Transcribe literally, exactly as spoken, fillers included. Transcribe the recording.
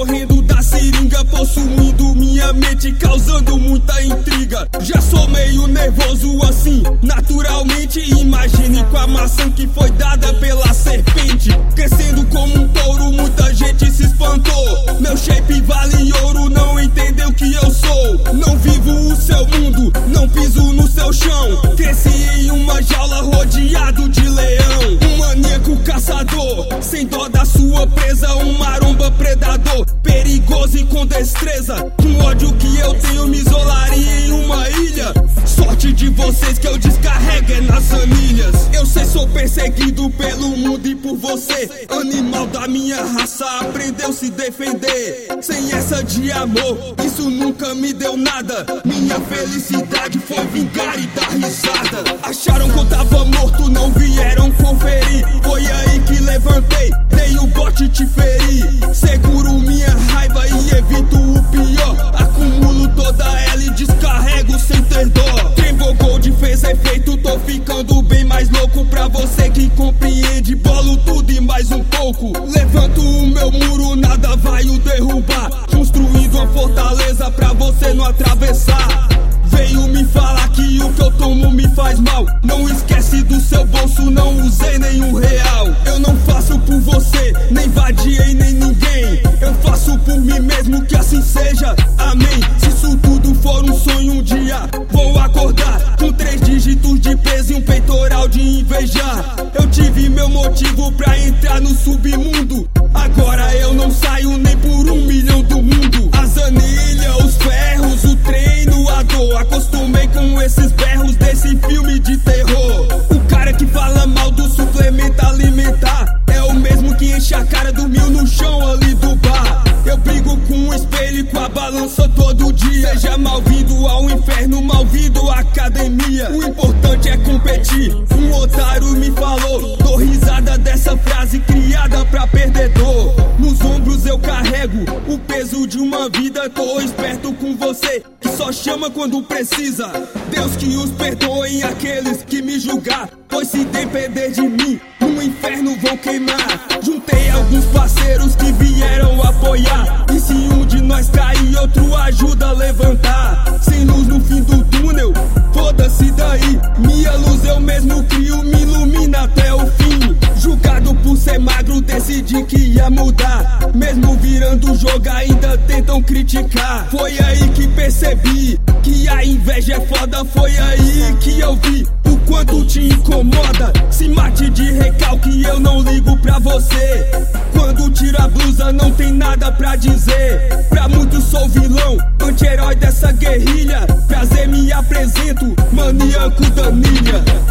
correndo da seringa, possuindo minha mente, causando muita intriga. Já sou meio nervoso assim, naturalmente. Imagine com a maçã que foi dada pela serpente. Crescendo como um touro, muita gente se espantou. Meu shape vale ouro, não entendeu que eu sou. Não vivo o seu mundo, não piso no seu chão. Cresci em uma jaula rodeado de leão. Um maníaco caçador, sem dó da sua presa. Um maromba predador, perigoso e com destreza. Com ódio que eu tenho, me isolaria em uma ilha. Sorte de vocês que eu descarrego é nas anilhas. Eu sei, sou perseguido pelo mundo e por você. Animal da minha raça aprendeu se defender. Sem essa de amor, isso nunca me deu nada. Minha felicidade foi vingar e dar risada. Acharam que eu tava morto, não vieram conferir. Foi aí que levantei, dei o bote e te feri. Seguro minha raiva e evito o pior. Acumulo toda ela e descarrego sem ter dó. Tremble Gold fez efeito, tô ficando bem mais louco. Pra você que compreende, bolo tudo e mais um pouco. Levanto o meu muro, nada vai o derrubar. Construindo uma fortaleza pra você não atravessar. Veio me falar que o que eu tomo me faz mal. Não esquece do seu bolso, não usei nenhum real. Eu não faço por você, nem vadiei nem ninguém. Eu faço por mim mesmo, que assim seja, amém. Se isso tudo for um sonho, um dia vou acordar com três dígitos de peso e um peitoral de invejar. Eu tive meu motivo pra entrar no submundo. Agora eu não saio nem por um milhão do mundo. As anilhas, os ferros, o treino, a dor. Acostumei com esses berros desse filme de terror. O cara que fala mal do suplemento alimentar é o mesmo que enche a cara, dormiu no chão ali do bar. Eu brigo com o espelho e com a balança todo dia. Seja mal-vindo ao inferno, mal-vindo à academia. O importante é competir. Um otário me falou, dou risada dessa frase criada pra perdedor. Nos ombros eu carrego o peso de uma vida. Tô esperto com você, que só chama quando precisa. Deus que os perdoem aqueles que me julgar, pois se depender de mim, no inferno vou queimar. Juntei alguns parceiros que vieram apoiar. E se um de nós cair, outro ajuda a levantar. Sem luz no fim do túnel, foda-se daí. Minha luz eu mesmo crio, me ilumina até o fim. Julgado por ser magro, decidi que ia mudar. Mesmo virando o jogo, ainda tentam criticar. Foi aí que percebi que a inveja é foda. Foi aí que eu vi o quanto te incomoda. Se mate de recalque, eu não ligo pra você. Quando tiro a blusa, não tem nada pra dizer. Pra muitos sou vilão, anti-herói dessa guerrilha. Prazer, me apresento, maníaco Danilha.